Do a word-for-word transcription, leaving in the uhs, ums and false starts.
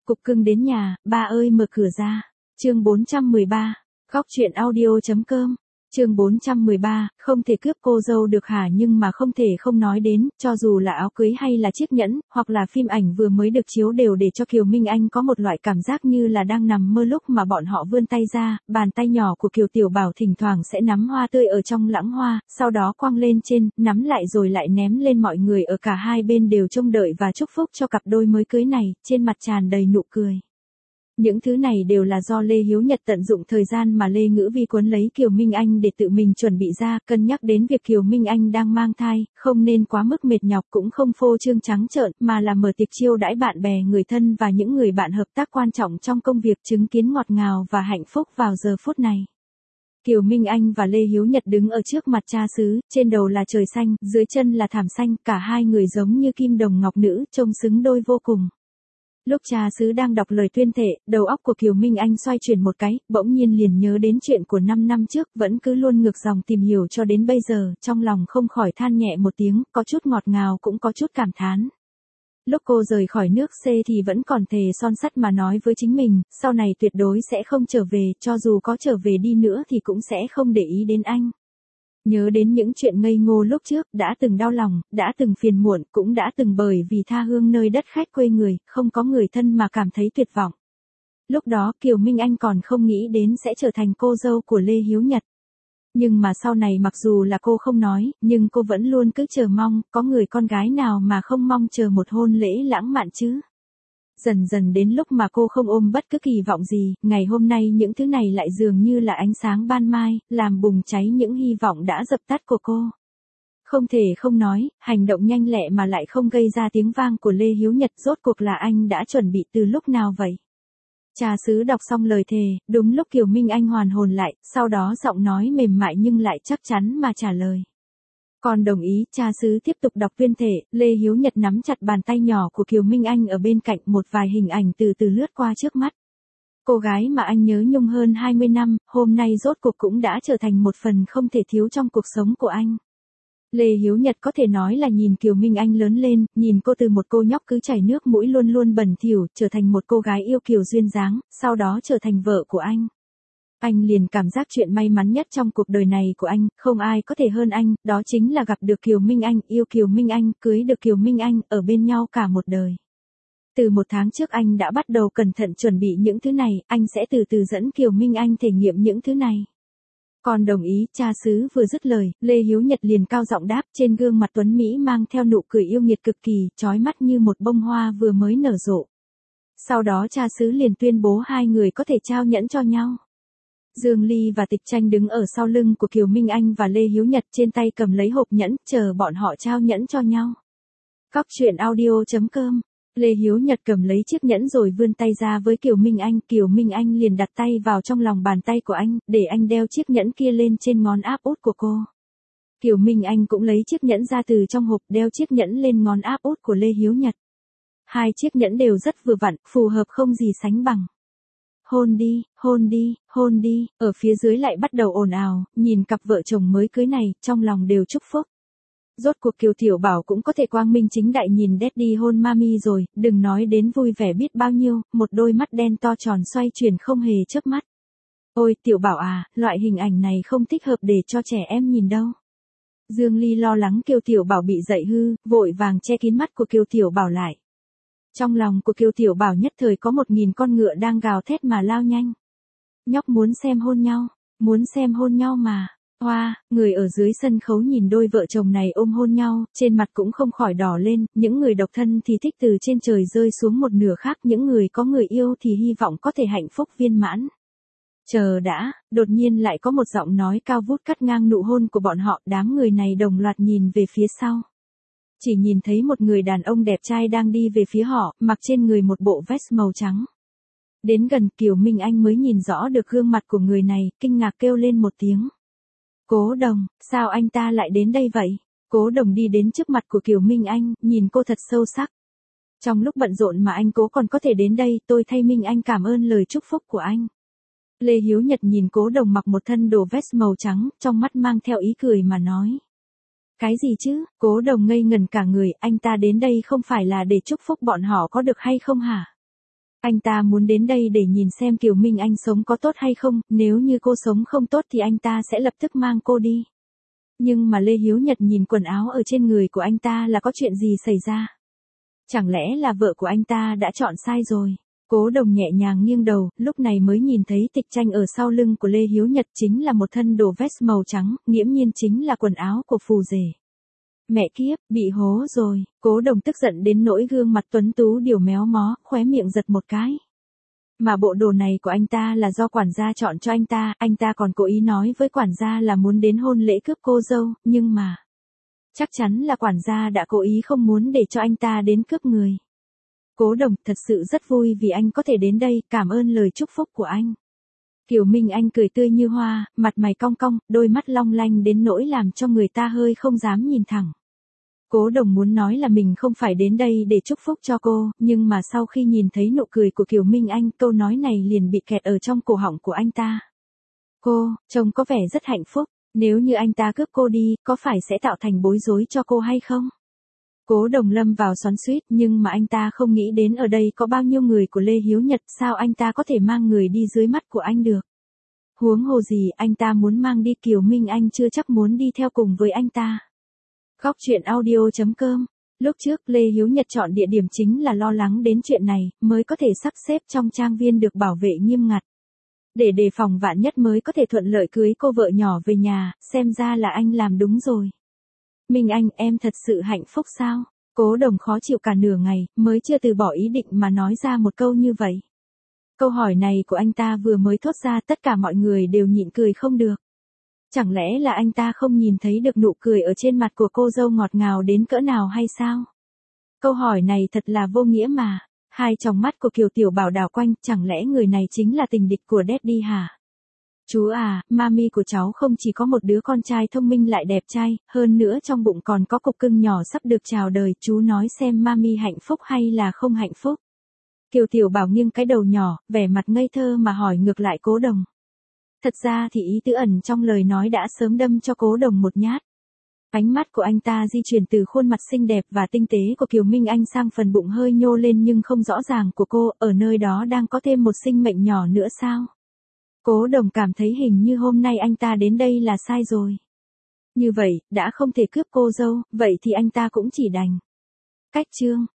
Cục cưng đến nhà, ba ơi mở cửa ra. Chương bốn trăm mười ba, góc truyện audio.com. Chương bốn trăm mười ba, không thể cướp cô dâu được hả, nhưng mà không thể không nói đến, cho dù là áo cưới hay là chiếc nhẫn, hoặc là phim ảnh vừa mới được chiếu đều để cho Kiều Minh Anh có một loại cảm giác như là đang nằm mơ lúc mà bọn họ vươn tay ra, bàn tay nhỏ của Kiều Tiểu Bảo thỉnh thoảng sẽ nắm hoa tươi ở trong lãng hoa, sau đó quăng lên trên, nắm lại rồi lại ném lên, mọi người ở cả hai bên đều trông đợi và chúc phúc cho cặp đôi mới cưới này, trên mặt tràn đầy nụ cười. Những thứ này đều là do Lê Hiếu Nhật tận dụng thời gian mà Lê Ngữ Vi quấn lấy Kiều Minh Anh để tự mình chuẩn bị ra, cân nhắc đến việc Kiều Minh Anh đang mang thai, không nên quá mức mệt nhọc, cũng không phô trương trắng trợn, mà là mở tiệc chiêu đãi bạn bè, người thân và những người bạn hợp tác quan trọng trong công việc, chứng kiến ngọt ngào và hạnh phúc vào giờ phút này. Kiều Minh Anh và Lê Hiếu Nhật đứng ở trước mặt cha xứ, trên đầu là trời xanh, dưới chân là thảm xanh, cả hai người giống như kim đồng ngọc nữ, trông xứng đôi vô cùng. Lúc cha xứ đang đọc lời tuyên thệ, đầu óc của Kiều Minh Anh xoay chuyển một cái, bỗng nhiên liền nhớ đến chuyện của năm năm trước, vẫn cứ luôn ngược dòng tìm hiểu cho đến bây giờ, trong lòng không khỏi than nhẹ một tiếng, có chút ngọt ngào cũng có chút cảm thán. Lúc cô rời khỏi nước C thì vẫn còn thề son sắt mà nói với chính mình, sau này tuyệt đối sẽ không trở về, cho dù có trở về đi nữa thì cũng sẽ không để ý đến anh. Nhớ đến những chuyện ngây ngô lúc trước, đã từng đau lòng, đã từng phiền muộn, cũng đã từng bởi vì tha hương nơi đất khách quê người, không có người thân mà cảm thấy tuyệt vọng. Lúc đó Kiều Minh Anh còn không nghĩ đến sẽ trở thành cô dâu của Lê Hiếu Nhật. Nhưng mà sau này mặc dù là cô không nói, nhưng cô vẫn luôn cứ chờ mong, có người con gái nào mà không mong chờ một hôn lễ lãng mạn chứ. Dần dần đến lúc mà cô không ôm bất cứ kỳ vọng gì, ngày hôm nay những thứ này lại dường như là ánh sáng ban mai, làm bùng cháy những hy vọng đã dập tắt của cô. Không thể không nói, hành động nhanh lẹ mà lại không gây ra tiếng vang của Lê Hiếu Nhật, rốt cuộc là anh đã chuẩn bị từ lúc nào vậy? Cha xứ đọc xong lời thề, đúng lúc Kiều Minh Anh hoàn hồn lại, sau đó giọng nói mềm mại nhưng lại chắc chắn mà trả lời. Còn đồng ý, cha xứ tiếp tục đọc tuyên thệ, Lê Hiếu Nhật nắm chặt bàn tay nhỏ của Kiều Minh Anh ở bên cạnh, một vài hình ảnh từ từ lướt qua trước mắt. Cô gái mà anh nhớ nhung hơn hai mươi năm, hôm nay rốt cuộc cũng đã trở thành một phần không thể thiếu trong cuộc sống của anh. Lê Hiếu Nhật có thể nói là nhìn Kiều Minh Anh lớn lên, nhìn cô từ một cô nhóc cứ chảy nước mũi luôn luôn bẩn thỉu, trở thành một cô gái yêu kiều duyên dáng, sau đó trở thành vợ của anh. Anh liền cảm giác chuyện may mắn nhất trong cuộc đời này của anh, không ai có thể hơn anh, đó chính là gặp được Kiều Minh Anh, yêu Kiều Minh Anh, cưới được Kiều Minh Anh, ở bên nhau cả một đời. Từ một tháng trước anh đã bắt đầu cẩn thận chuẩn bị những thứ này, anh sẽ từ từ dẫn Kiều Minh Anh thể nghiệm những thứ này. Còn đồng ý, cha xứ vừa dứt lời, Lê Hiếu Nhật liền cao giọng đáp, trên gương mặt tuấn Mỹ mang theo nụ cười yêu nghiệt cực kỳ, chói mắt như một bông hoa vừa mới nở rộ. Sau đó cha xứ liền tuyên bố hai người có thể trao nhẫn cho nhau. Dương Ly và Tịch Tranh đứng ở sau lưng của Kiều Minh Anh và Lê Hiếu Nhật, trên tay cầm lấy hộp nhẫn, chờ bọn họ trao nhẫn cho nhau. Góc truyện audio.com. Lê Hiếu Nhật cầm lấy chiếc nhẫn rồi vươn tay ra với Kiều Minh Anh, Kiều Minh Anh liền đặt tay vào trong lòng bàn tay của anh, để anh đeo chiếc nhẫn kia lên trên ngón áp út của cô. Kiều Minh Anh cũng lấy chiếc nhẫn ra từ trong hộp, đeo chiếc nhẫn lên ngón áp út của Lê Hiếu Nhật. Hai chiếc nhẫn đều rất vừa vặn, phù hợp không gì sánh bằng. Hôn đi, hôn đi, hôn đi, ở phía dưới lại bắt đầu ồn ào, nhìn cặp vợ chồng mới cưới này, trong lòng đều chúc phúc. Rốt cuộc Kiều Tiểu Bảo cũng có thể quang minh chính đại nhìn Daddy hôn Mami rồi, đừng nói đến vui vẻ biết bao nhiêu, một đôi mắt đen to tròn xoay chuyển không hề chớp mắt. Ôi Tiểu Bảo à, loại hình ảnh này không thích hợp để cho trẻ em nhìn đâu. Dương Ly lo lắng Kiều Tiểu Bảo bị dậy hư, vội vàng che kín mắt của Kiều Tiểu Bảo lại. Trong lòng của Kiều Tiểu Bảo nhất thời có một nghìn con ngựa đang gào thét mà lao nhanh. Nhóc muốn xem hôn nhau, muốn xem hôn nhau mà. Hoa, wow, người ở dưới sân khấu nhìn đôi vợ chồng này ôm hôn nhau, trên mặt cũng không khỏi đỏ lên, những người độc thân thì thích từ trên trời rơi xuống một nửa khác, những người có người yêu thì hy vọng có thể hạnh phúc viên mãn. Chờ đã, đột nhiên lại có một giọng nói cao vút cắt ngang nụ hôn của bọn họ, đám người này đồng loạt nhìn về phía sau. Chỉ nhìn thấy một người đàn ông đẹp trai đang đi về phía họ, mặc trên người một bộ vest màu trắng. Đến gần Kiều Minh Anh mới nhìn rõ được gương mặt của người này, kinh ngạc kêu lên một tiếng. Cố Đồng, sao anh ta lại đến đây vậy? Cố Đồng đi đến trước mặt của Kiều Minh Anh, nhìn cô thật sâu sắc. Trong lúc bận rộn mà anh Cố còn có thể đến đây, tôi thay Minh Anh cảm ơn lời chúc phúc của anh. Lê Hiếu Nhật nhìn Cố Đồng mặc một thân đồ vest màu trắng, trong mắt mang theo ý cười mà nói. Cái gì chứ? Cố Đồng ngây ngẩn cả người, anh ta đến đây không phải là để chúc phúc bọn họ có được hay không hả? Anh ta muốn đến đây để nhìn xem Kiều Minh Anh sống có tốt hay không, nếu như cô sống không tốt thì anh ta sẽ lập tức mang cô đi. Nhưng mà Lê Hiếu Nhật nhìn quần áo ở trên người của anh ta là có chuyện gì xảy ra? Chẳng lẽ là vợ của anh ta đã chọn sai rồi? Cố Đồng nhẹ nhàng nghiêng đầu, lúc này mới nhìn thấy Tịch Tranh ở sau lưng của Lê Hiếu Nhật chính là một thân đồ vest màu trắng, nghiễm nhiên chính là quần áo của phù rể. Mẹ kiếp, bị hố rồi, Cố Đồng tức giận đến nỗi gương mặt tuấn tú điều méo mó, khóe miệng giật một cái. Mà bộ đồ này của anh ta là do quản gia chọn cho anh ta, anh ta còn cố ý nói với quản gia là muốn đến hôn lễ cướp cô dâu, nhưng mà... chắc chắn là quản gia đã cố ý không muốn để cho anh ta đến cướp người. Cố Đồng, thật sự rất vui vì anh có thể đến đây, cảm ơn lời chúc phúc của anh. Kiều Minh Anh cười tươi như hoa, mặt mày cong cong, đôi mắt long lanh đến nỗi làm cho người ta hơi không dám nhìn thẳng. Cố Đồng muốn nói là mình không phải đến đây để chúc phúc cho cô, nhưng mà sau khi nhìn thấy nụ cười của Kiều Minh Anh, câu nói này liền bị kẹt ở trong cổ họng của anh ta. Cô, trông có vẻ rất hạnh phúc, nếu như anh ta cướp cô đi, có phải sẽ tạo thành bối rối cho cô hay không? Cố Đồng lâm vào xoắn xuýt, nhưng mà anh ta không nghĩ đến ở đây có bao nhiêu người của Lê Hiếu Nhật, sao anh ta có thể mang người đi dưới mắt của anh được? Huống hồ gì, anh ta muốn mang đi Kiều Minh Anh chưa chắc muốn đi theo cùng với anh ta. Góc truyện audio chấm com. Lúc trước Lê Hiếu Nhật chọn địa điểm chính là lo lắng đến chuyện này, mới có thể sắp xếp trong trang viên được bảo vệ nghiêm ngặt. Để đề phòng vạn nhất mới có thể thuận lợi cưới cô vợ nhỏ về nhà, xem ra là anh làm đúng rồi. Minh Anh, em thật sự hạnh phúc sao? Cố Đồng khó chịu cả nửa ngày, mới chưa từ bỏ ý định mà nói ra một câu như vậy. Câu hỏi này của anh ta vừa mới thốt ra, tất cả mọi người đều nhịn cười không được. Chẳng lẽ là anh ta không nhìn thấy được nụ cười ở trên mặt của cô dâu ngọt ngào đến cỡ nào hay sao? Câu hỏi này thật là vô nghĩa mà. Hai tròng mắt của Kiều Tiểu Bảo đảo quanh, chẳng lẽ người này chính là tình địch của Daddy hả? Chú à, mami của cháu không chỉ có một đứa con trai thông minh lại đẹp trai, hơn nữa trong bụng còn có cục cưng nhỏ sắp được chào đời, chú nói xem mami hạnh phúc hay là không hạnh phúc? Kiều Tiểu Bảo nghiêng cái đầu nhỏ, vẻ mặt ngây thơ mà hỏi ngược lại Cố Đồng. Thật ra thì ý tứ ẩn trong lời nói đã sớm đâm cho Cố Đồng một nhát. Ánh mắt của anh ta di chuyển từ khuôn mặt xinh đẹp và tinh tế của Kiều Minh Anh sang phần bụng hơi nhô lên nhưng không rõ ràng của cô, ở nơi đó đang có thêm một sinh mệnh nhỏ nữa sao? Cố Đồng cảm thấy hình như hôm nay anh ta đến đây là sai rồi. Như vậy, đã không thể cướp cô dâu, vậy thì anh ta cũng chỉ đành cách chương.